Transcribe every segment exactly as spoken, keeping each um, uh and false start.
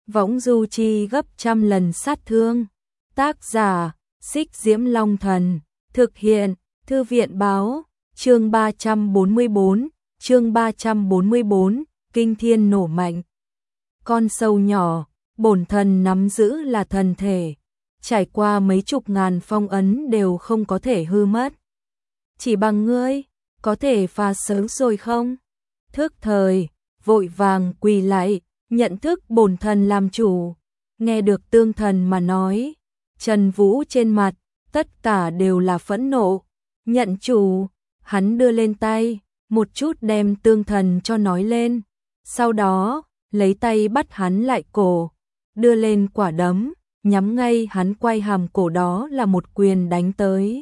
võng du chi gấp trăm lần sát thương. Tác giả, Xích Diễm Long Thần, thực hiện, Thư viện báo, chương ba trăm bốn mươi bốn, chương ba trăm bốn mươi bốn, kinh thiên nổ mạnh. Con sâu nhỏ, bổn thần nắm giữ là thần thể, trải qua mấy chục ngàn phong ấn đều không có thể hư mất. Chỉ bằng ngươi, có thể phá sớm rồi không? Thức thời, vội vàng quỳ lại, nhận thức bổn thần làm chủ. Nghe được Tương Thần mà nói, Trần Vũ trên mặt, tất cả đều là phẫn nộ. Nhận chủ, hắn đưa lên tay, một chút đem Tương Thần cho nói lên. Sau đó, lấy tay bắt hắn lại cổ, đưa lên quả đấm, nhắm ngay hắn quay hàm cổ đó là một quyền đánh tới.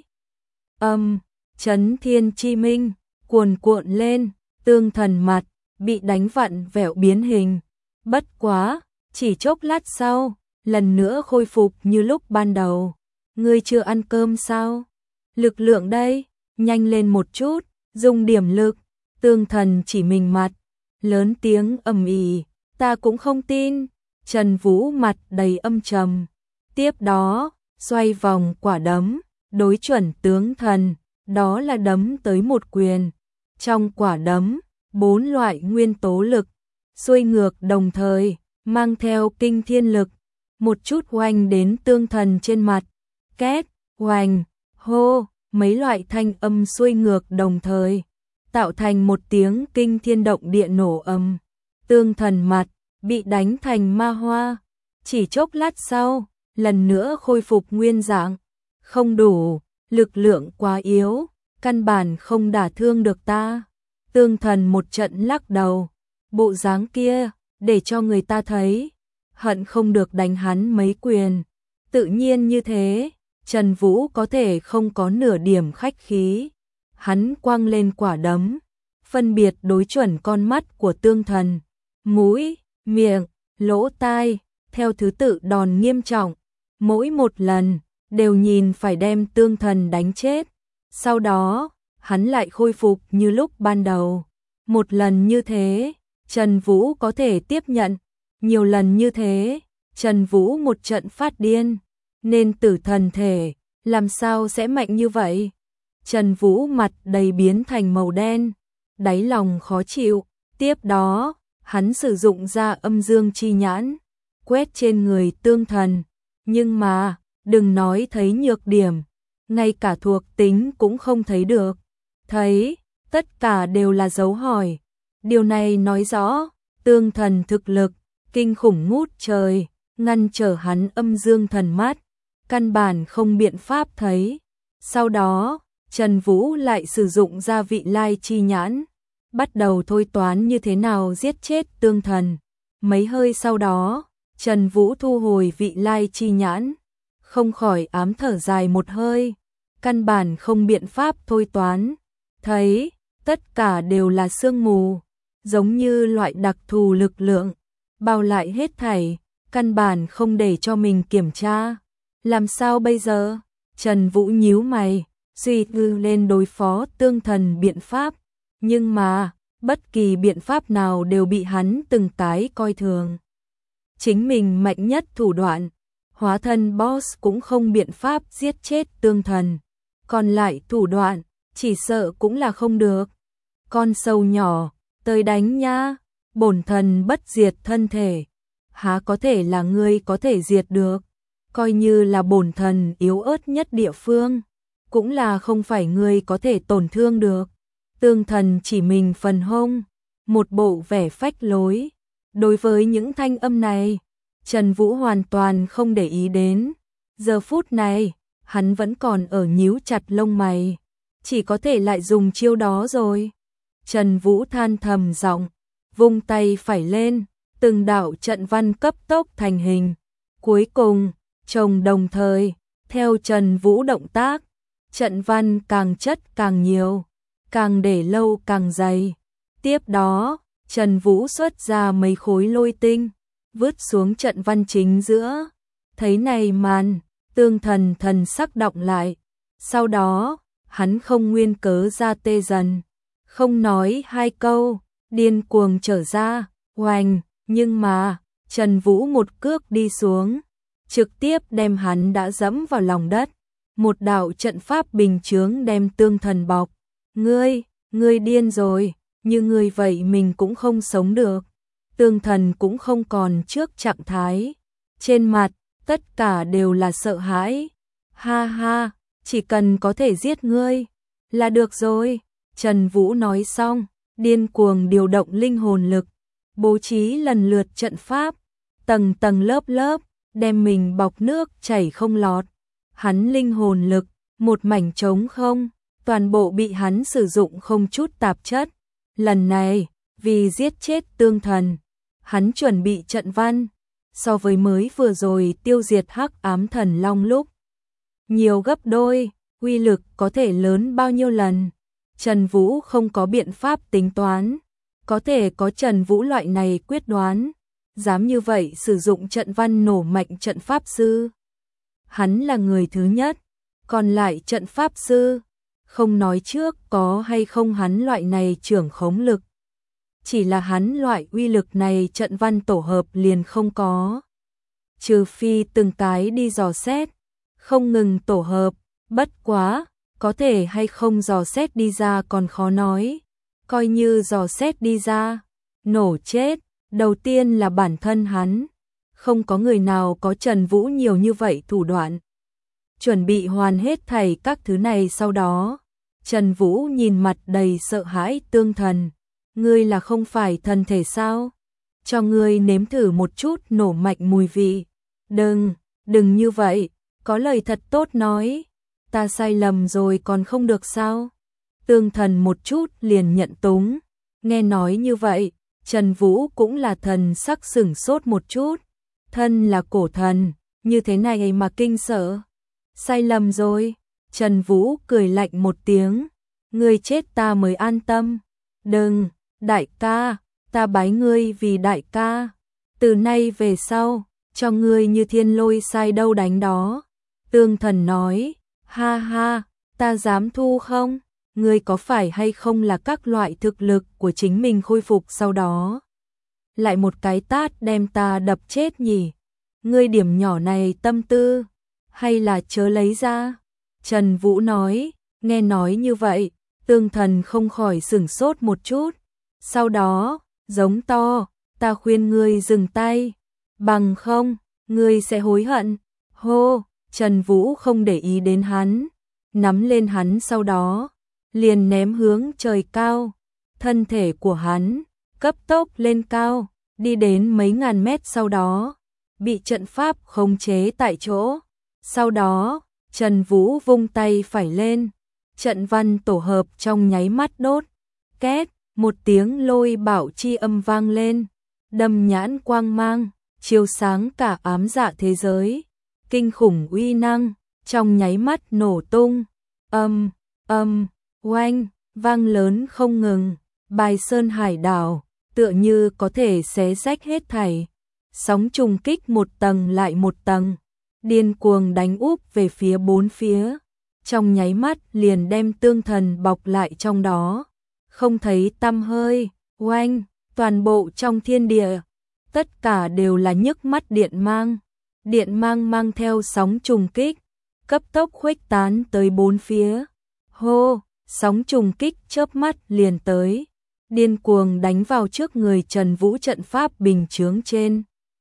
Âm, Chấn Thiên Chi Minh, cuồn cuộn lên, Tương Thần mặt, bị đánh vặn vẹo biến hình. Bất quá, chỉ chốc lát sau, lần nữa khôi phục như lúc ban đầu. Ngươi chưa ăn cơm sao? Lực lượng đây, nhanh lên một chút, dùng điểm lực. Tương Thần chỉ mình mặt, lớn tiếng ầm ĩ, ta cũng không tin. Trần Vũ mặt đầy âm trầm. Tiếp đó, xoay vòng quả đấm, đối chuẩn tướng thần, đó là đấm tới một quyền. Trong quả đấm, bốn loại nguyên tố lực, xuôi ngược đồng thời, mang theo kinh thiên lực, một chút oanh đến Tương Thần trên mặt. Két, oanh, hô, mấy loại thanh âm xuôi ngược đồng thời, tạo thành một tiếng kinh thiên động địa nổ âm. Tương Thần mặt, bị đánh thành ma hoa. Chỉ chốc lát sau, lần nữa khôi phục nguyên dạng. Không đủ, lực lượng quá yếu, căn bản không đả thương được ta. Tương Thần một trận lắc đầu, bộ dáng kia, để cho người ta thấy, hận không được đánh hắn mấy quyền. Tự nhiên như thế, Trần Vũ có thể không có nửa điểm khách khí. Hắn quăng lên quả đấm, phân biệt đối chuẩn con mắt của Tương Thần, mũi, miệng, lỗ tai, theo thứ tự đòn nghiêm trọng. Mỗi một lần, đều nhìn phải đem Tương Thần đánh chết. Sau đó, hắn lại khôi phục như lúc ban đầu. Một lần như thế, Trần Vũ có thể tiếp nhận. Nhiều lần như thế, Trần Vũ một trận phát điên. Nên tử thần thể, làm sao sẽ mạnh như vậy? Trần Vũ mặt đầy biến thành màu đen, đáy lòng khó chịu. Tiếp đó, hắn sử dụng ra âm dương chi nhãn, quét trên người Tương Thần. Nhưng mà, đừng nói thấy nhược điểm, ngay cả thuộc tính cũng không thấy được. Thấy, tất cả đều là dấu hỏi. Điều này nói rõ, Tương Thần thực lực, kinh khủng ngút trời, ngăn trở hắn âm dương thần mắt, căn bản không biện pháp thấy. Sau đó, Trần Vũ lại sử dụng ra vị lai chi nhãn, bắt đầu thôi toán như thế nào giết chết Tương Thần. Mấy hơi sau đó, Trần Vũ thu hồi vị lai chi nhãn, không khỏi ám thở dài một hơi, căn bản không biện pháp thôi toán. Thấy, tất cả đều là sương mù, giống như loại đặc thù lực lượng, bao lại hết thảy, căn bản không để cho mình kiểm tra. Làm sao bây giờ? Trần Vũ nhíu mày, suy tư lên đối phó Tương Thần biện pháp, nhưng mà, bất kỳ biện pháp nào đều bị hắn từng cái coi thường. Chính mình mạnh nhất thủ đoạn, hóa thân boss cũng không biện pháp giết chết Tương Thần, còn lại thủ đoạn, chỉ sợ cũng là không được. Con sâu nhỏ, tới đánh nha, bổn thần bất diệt thân thể, há có thể là ngươi có thể diệt được, coi như là bổn thần yếu ớt nhất địa phương, cũng là không phải ngươi có thể tổn thương được. Tương Thần chỉ mình phần hông, một bộ vẻ phách lối. Đối với những thanh âm này, Trần Vũ hoàn toàn không để ý đến. Giờ phút này, hắn vẫn còn ở nhíu chặt lông mày, chỉ có thể lại dùng chiêu đó rồi. Trần Vũ than thầm giọng, vung tay phải lên, từng đạo trận văn cấp tốc thành hình. Cuối cùng, chồng đồng thời, theo Trần Vũ động tác, trận văn càng chất càng nhiều, càng để lâu càng dày. Tiếp đó, Trần Vũ xuất ra mấy khối lôi tinh, vứt xuống trận văn chính giữa. Thấy này màn, Tương Thần thần sắc động lại. Sau đó, hắn không nguyên cớ ra tê dần, không nói hai câu, điên cuồng trở ra, oanh, nhưng mà, Trần Vũ một cước đi xuống, trực tiếp đem hắn đã dẫm vào lòng đất. Một đạo trận pháp bình chướng đem Tương Thần bọc. Ngươi, ngươi điên rồi, như ngươi vậy mình cũng không sống được. Tương Thần cũng không còn trước trạng thái. Trên mặt, tất cả đều là sợ hãi. Ha ha, chỉ cần có thể giết ngươi, là được rồi. Trần Vũ nói xong, điên cuồng điều động linh hồn lực, bố trí lần lượt trận pháp, tầng tầng lớp lớp, đem mình bọc nước chảy không lọt. Hắn linh hồn lực, một mảnh trống không, toàn bộ bị hắn sử dụng không chút tạp chất. Lần này, vì giết chết Tương Thần, hắn chuẩn bị trận văn, so với mới vừa rồi tiêu diệt Hắc Ám Thần Long lúc nhiều gấp đôi, uy lực có thể lớn bao nhiêu lần. Trần Vũ không có biện pháp tính toán, có thể có Trần Vũ loại này quyết đoán, dám như vậy sử dụng trận văn nổ mạnh trận pháp sư. Hắn là người thứ nhất, còn lại trận pháp sư, không nói trước có hay không hắn loại này trưởng khống lực. Chỉ là hắn loại uy lực này trận văn tổ hợp liền không có. Trừ phi từng cái đi dò xét, không ngừng tổ hợp, bất quá, có thể hay không dò xét đi ra còn khó nói. Coi như dò xét đi ra, nổ chết, đầu tiên là bản thân hắn. Không có người nào có Trần Vũ nhiều như vậy thủ đoạn. Chuẩn bị hoàn hết thảy các thứ này sau đó. Trần Vũ nhìn mặt đầy sợ hãi Tương Thần. Ngươi là không phải thần thể sao? Cho ngươi nếm thử một chút nổ mạnh mùi vị. Đừng, đừng như vậy, có lời thật tốt nói. Ta sai lầm rồi còn không được sao? Tương Thần một chút liền nhận túng. Nghe nói như vậy, Trần Vũ cũng là thần sắc sửng sốt một chút. Thân là cổ thần, như thế này mà kinh sợ. Sai lầm rồi. Trần Vũ cười lạnh một tiếng. Ngươi chết ta mới an tâm. Đừng, đại ca, ta bái ngươi vì đại ca. Từ nay về sau, cho ngươi như thiên lôi sai đâu đánh đó. Tương Thần nói, ha ha, ta dám thu không? Ngươi có phải hay không là các loại thực lực của chính mình khôi phục sau đó? Lại một cái tát đem ta đập chết nhỉ? Ngươi điểm nhỏ này tâm tư, hay là chớ lấy ra? Trần Vũ nói, nghe nói như vậy, Tương Thần không khỏi sửng sốt một chút. Sau đó, giống to, ta khuyên ngươi dừng tay, bằng không, ngươi sẽ hối hận. Hô, Trần Vũ không để ý đến hắn, nắm lên hắn sau đó, liền ném hướng trời cao. Thân thể của hắn, cấp tốc lên cao, đi đến mấy ngàn mét sau đó, bị trận pháp khống chế tại chỗ. Sau đó, Trần Vũ vung tay phải lên, trận văn tổ hợp trong nháy mắt đốt. Két, một tiếng lôi bảo chi âm vang lên, đâm nhãn quang mang, chiếu sáng cả ám dạ thế giới. Kinh khủng uy năng, trong nháy mắt nổ tung. Âm, âm, oanh, vang lớn không ngừng. Bài sơn hải đảo, tựa như có thể xé rách hết thảy. Sóng trùng kích một tầng lại một tầng, điên cuồng đánh úp về phía bốn phía. Trong nháy mắt liền đem Tương Thần bọc lại trong đó. Không thấy tăm hơi, oanh, toàn bộ trong thiên địa. Tất cả đều là nhức mắt điện mang. Điện mang mang theo sóng trùng kích, cấp tốc khuếch tán tới bốn phía. Hô, sóng trùng kích chớp mắt liền tới, điên cuồng đánh vào trước người Trần Vũ trận pháp bình chướng trên.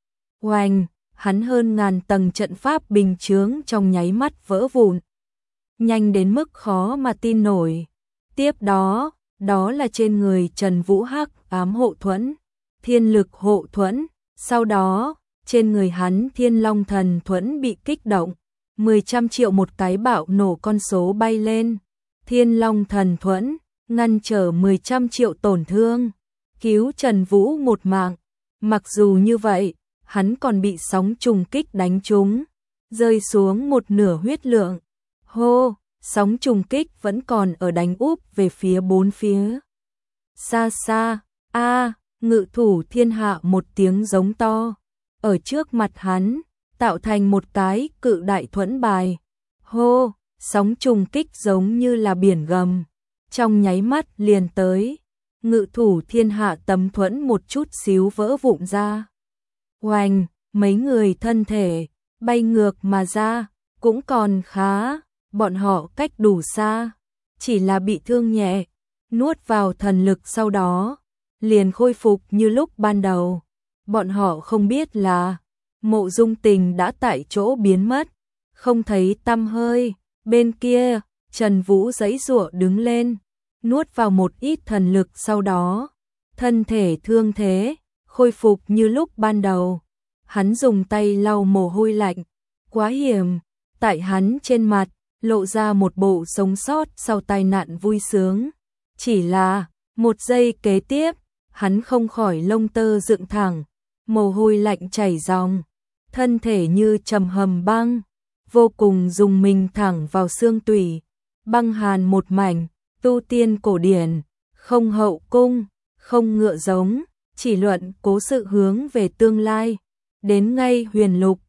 Oanh, hắn hơn ngàn tầng trận pháp bình chướng trong nháy mắt vỡ vụn. Nhanh đến mức khó mà tin nổi. Tiếp đó, đó là trên người Trần Vũ Hắc Ám hộ thuẫn, thiên lực hộ thuẫn. Sau đó, trên người hắn Thiên Long Thần thuẫn bị kích động, mười trăm triệu một cái bạo nổ con số bay lên. Thiên Long Thần thuẫn ngăn trở mười trăm triệu tổn thương, cứu Trần Vũ một mạng. Mặc dù như vậy, hắn còn bị sóng trùng kích đánh trúng, rơi xuống một nửa huyết lượng. Hô, sóng trùng kích vẫn còn ở đánh úp về phía bốn phía. Xa xa, a, Ngự Thủ Thiên Hạ một tiếng giống to. Ở trước mặt hắn, tạo thành một cái cự đại thuẫn bài. Hô, sóng trùng kích giống như là biển gầm, trong nháy mắt liền tới. Ngự Thủ Thiên Hạ tấm thuẫn một chút xíu vỡ vụn ra. Oanh, mấy người thân thể bay ngược mà ra, cũng còn khá, bọn họ cách đủ xa, chỉ là bị thương nhẹ, nuốt vào thần lực sau đó, liền khôi phục như lúc ban đầu. Bọn họ không biết là Mộ Dung Tình đã tại chỗ biến mất, không thấy tăm hơi. Bên kia, Trần Vũ giãy giụa đứng lên, nuốt vào một ít thần lực sau đó, thân thể thương thế khôi phục như lúc ban đầu. Hắn dùng tay lau mồ hôi lạnh, quá hiểm, tại hắn trên mặt lộ ra một bộ sống sót sau tai nạn vui sướng. Chỉ là, một giây kế tiếp, hắn không khỏi lông tơ dựng thẳng, mồ hôi lạnh chảy ròng, thân thể như trầm hầm băng, vô cùng dùng mình thẳng vào xương tủy, băng hàn một mảnh, tu tiên cổ điển, không hậu cung, không ngựa giống, chỉ luận cố sự hướng về tương lai. Đến ngay huyền lục,